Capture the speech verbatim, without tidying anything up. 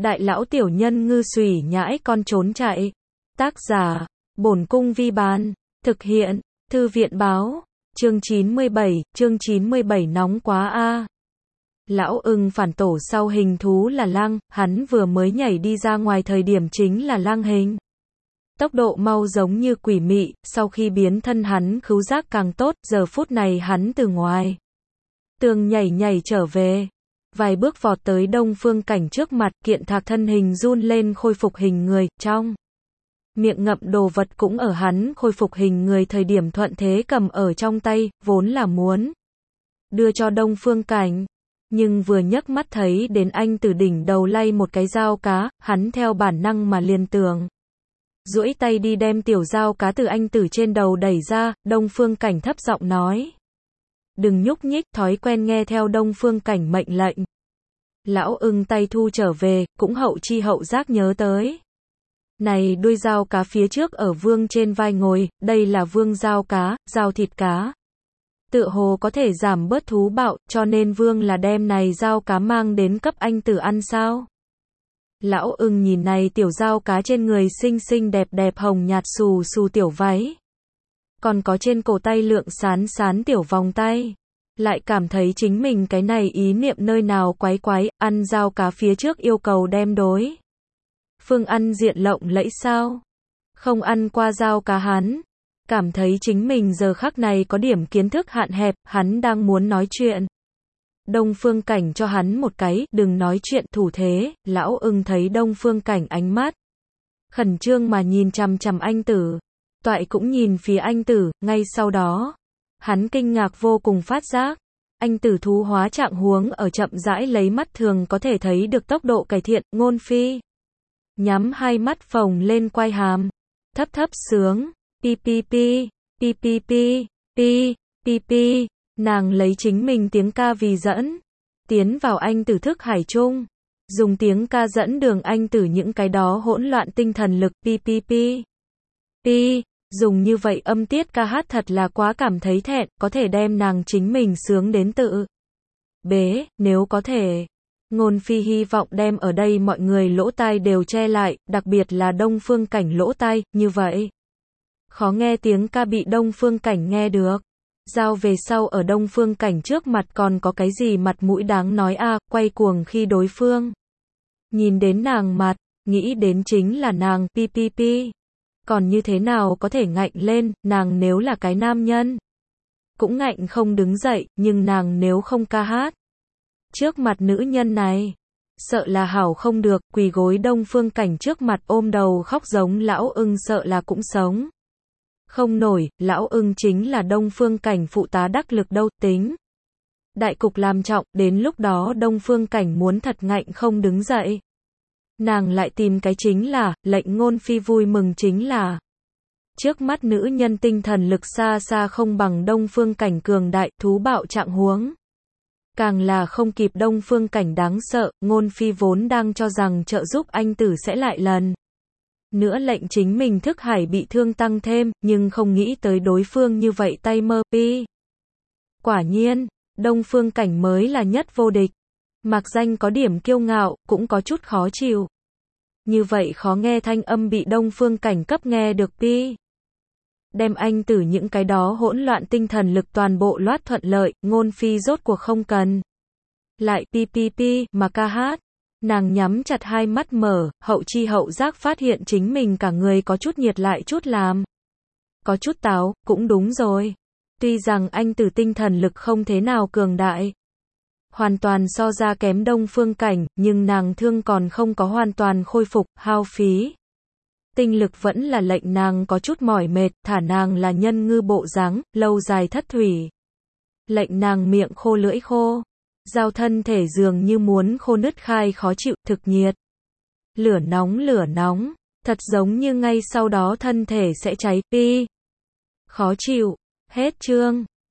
Đại lão tiểu nhân ngư xùy nhãi con trốn chạy. Tác giả, Bổn Cung Vi Bán. Thực hiện, Thư viện Báo. Chương chín mươi bảy, chương chín mươi bảy nóng quá a. Lão ưng phản tổ sau hình thú là lang, hắn vừa mới nhảy đi ra ngoài thời điểm chính là lang hình. Tốc độ mau giống như quỷ mị, sau khi biến thân hắn khứu giác càng tốt, giờ phút này hắn từ ngoài tường nhảy nhảy trở về. Vài bước vọt tới Đông Phương Cảnh trước mặt, kiện thạc thân hình run lên khôi phục hình người, trong miệng ngậm đồ vật cũng ở hắn khôi phục hình người thời điểm thuận thế cầm ở trong tay, vốn là muốn đưa cho Đông Phương Cảnh. Nhưng vừa nhấc mắt thấy đến anh từ đỉnh đầu lay một cái dao cá, hắn theo bản năng mà liền tưởng duỗi tay đi đem tiểu dao cá từ anh từ trên đầu đẩy ra. Đông Phương Cảnh thấp giọng nói: đừng nhúc nhích, thói quen nghe theo Đông Phương Cảnh mệnh lệnh. Lão ưng tay thu trở về, cũng hậu chi hậu giác nhớ tới. Này đuôi dao cá phía trước ở vương trên vai ngồi, đây là vương dao cá, dao thịt cá. Tựa hồ có thể giảm bớt thú bạo, cho nên vương là đem này dao cá mang đến cấp anh tử ăn sao. Lão ưng nhìn này tiểu dao cá trên người xinh xinh đẹp đẹp hồng nhạt xù xù tiểu váy. Còn có trên cổ tay lượng sán sán tiểu vòng tay. Lại cảm thấy chính mình cái này ý niệm nơi nào quái quái, ăn dao cá phía trước yêu cầu đem đối phương ăn diện lộng lẫy sao. Không ăn qua dao cá hắn cảm thấy chính mình giờ khắc này có điểm kiến thức hạn hẹp, hắn đang muốn nói chuyện. Đông Phương Cảnh cho hắn một cái, đừng nói chuyện thủ thế, lão ưng thấy Đông Phương Cảnh ánh mắt khẩn trương mà nhìn chằm chằm anh tử. Toại cũng nhìn phía anh tử, ngay sau đó hắn kinh ngạc vô cùng phát giác, anh tử thú hóa trạng huống ở chậm rãi lấy mắt thường có thể thấy được tốc độ cải thiện. Ngôn Phi nhắm hai mắt phồng lên quai hàm, thấp thấp sướng, pi pi pi, pi pi pi, pi, pi pi, nàng lấy chính mình tiếng ca vì dẫn, tiến vào anh tử thức hải chung, dùng tiếng ca dẫn đường anh tử những cái đó hỗn loạn tinh thần lực. Pi pi pi, pi. Dùng như vậy âm tiết ca hát thật là quá cảm thấy thẹn, có thể đem nàng chính mình sướng đến tự bế, nếu có thể. Ngôn Phi hy vọng đem ở đây mọi người lỗ tai đều che lại, đặc biệt là Đông Phương Cảnh lỗ tai, như vậy khó nghe tiếng ca bị Đông Phương Cảnh nghe được. Giao về sau ở Đông Phương Cảnh trước mặt còn có cái gì mặt mũi đáng nói a. À, quay cuồng khi đối phương nhìn đến nàng mặt, nghĩ đến chính là nàng. Pi pi pi. Còn như thế nào có thể ngạnh lên, nàng nếu là cái nam nhân cũng ngạnh không đứng dậy, nhưng nàng nếu không ca hát trước mặt nữ nhân này, sợ là hảo không được. Quỳ gối Đông Phương Cảnh trước mặt ôm đầu khóc giống lão ưng sợ là cũng sống không nổi. Lão ưng chính là Đông Phương Cảnh phụ tá đắc lực đâu, tính đại cục làm trọng, đến lúc đó Đông Phương Cảnh muốn thật ngạnh không đứng dậy, nàng lại tìm cái chính là, lệnh Ngôn Phi vui mừng chính là trước mắt nữ nhân tinh thần lực xa xa không bằng Đông Phương Cảnh cường đại, thú bạo trạng huống càng là không kịp Đông Phương Cảnh đáng sợ. Ngôn Phi vốn đang cho rằng trợ giúp anh tử sẽ lại lần nữa lệnh chính mình thức hải bị thương tăng thêm, nhưng không nghĩ tới đối phương như vậy tay mơ. Pi. Quả nhiên, Đông Phương Cảnh mới là nhất vô địch. Mặc danh có điểm kiêu ngạo, cũng có chút khó chịu. Như vậy khó nghe thanh âm bị Đông Phương Cảnh cấp nghe được. Pi. Đem anh tử những cái đó hỗn loạn tinh thần lực toàn bộ loát thuận lợi, Ngôn Phi rốt cuộc không cần lại pi pi pi mà ca hát. Nàng nhắm chặt hai mắt mở, hậu chi hậu giác phát hiện chính mình cả người có chút nhiệt lại chút làm có chút táo. Cũng đúng rồi, tuy rằng anh tử tinh thần lực không thế nào cường đại, hoàn toàn so ra kém Đông Phương Cảnh, nhưng nàng thương còn không có hoàn toàn khôi phục, hao phí tinh lực vẫn là lệnh nàng có chút mỏi mệt. Thả nàng là nhân ngư bộ dáng, lâu dài thất thủy, lệnh nàng miệng khô lưỡi khô, giao thân thể dường như muốn khô nứt khai, khó chịu, thực nhiệt, lửa nóng lửa nóng, thật giống như ngay sau đó thân thể sẽ cháy. Pi. Khó chịu. Hết chương.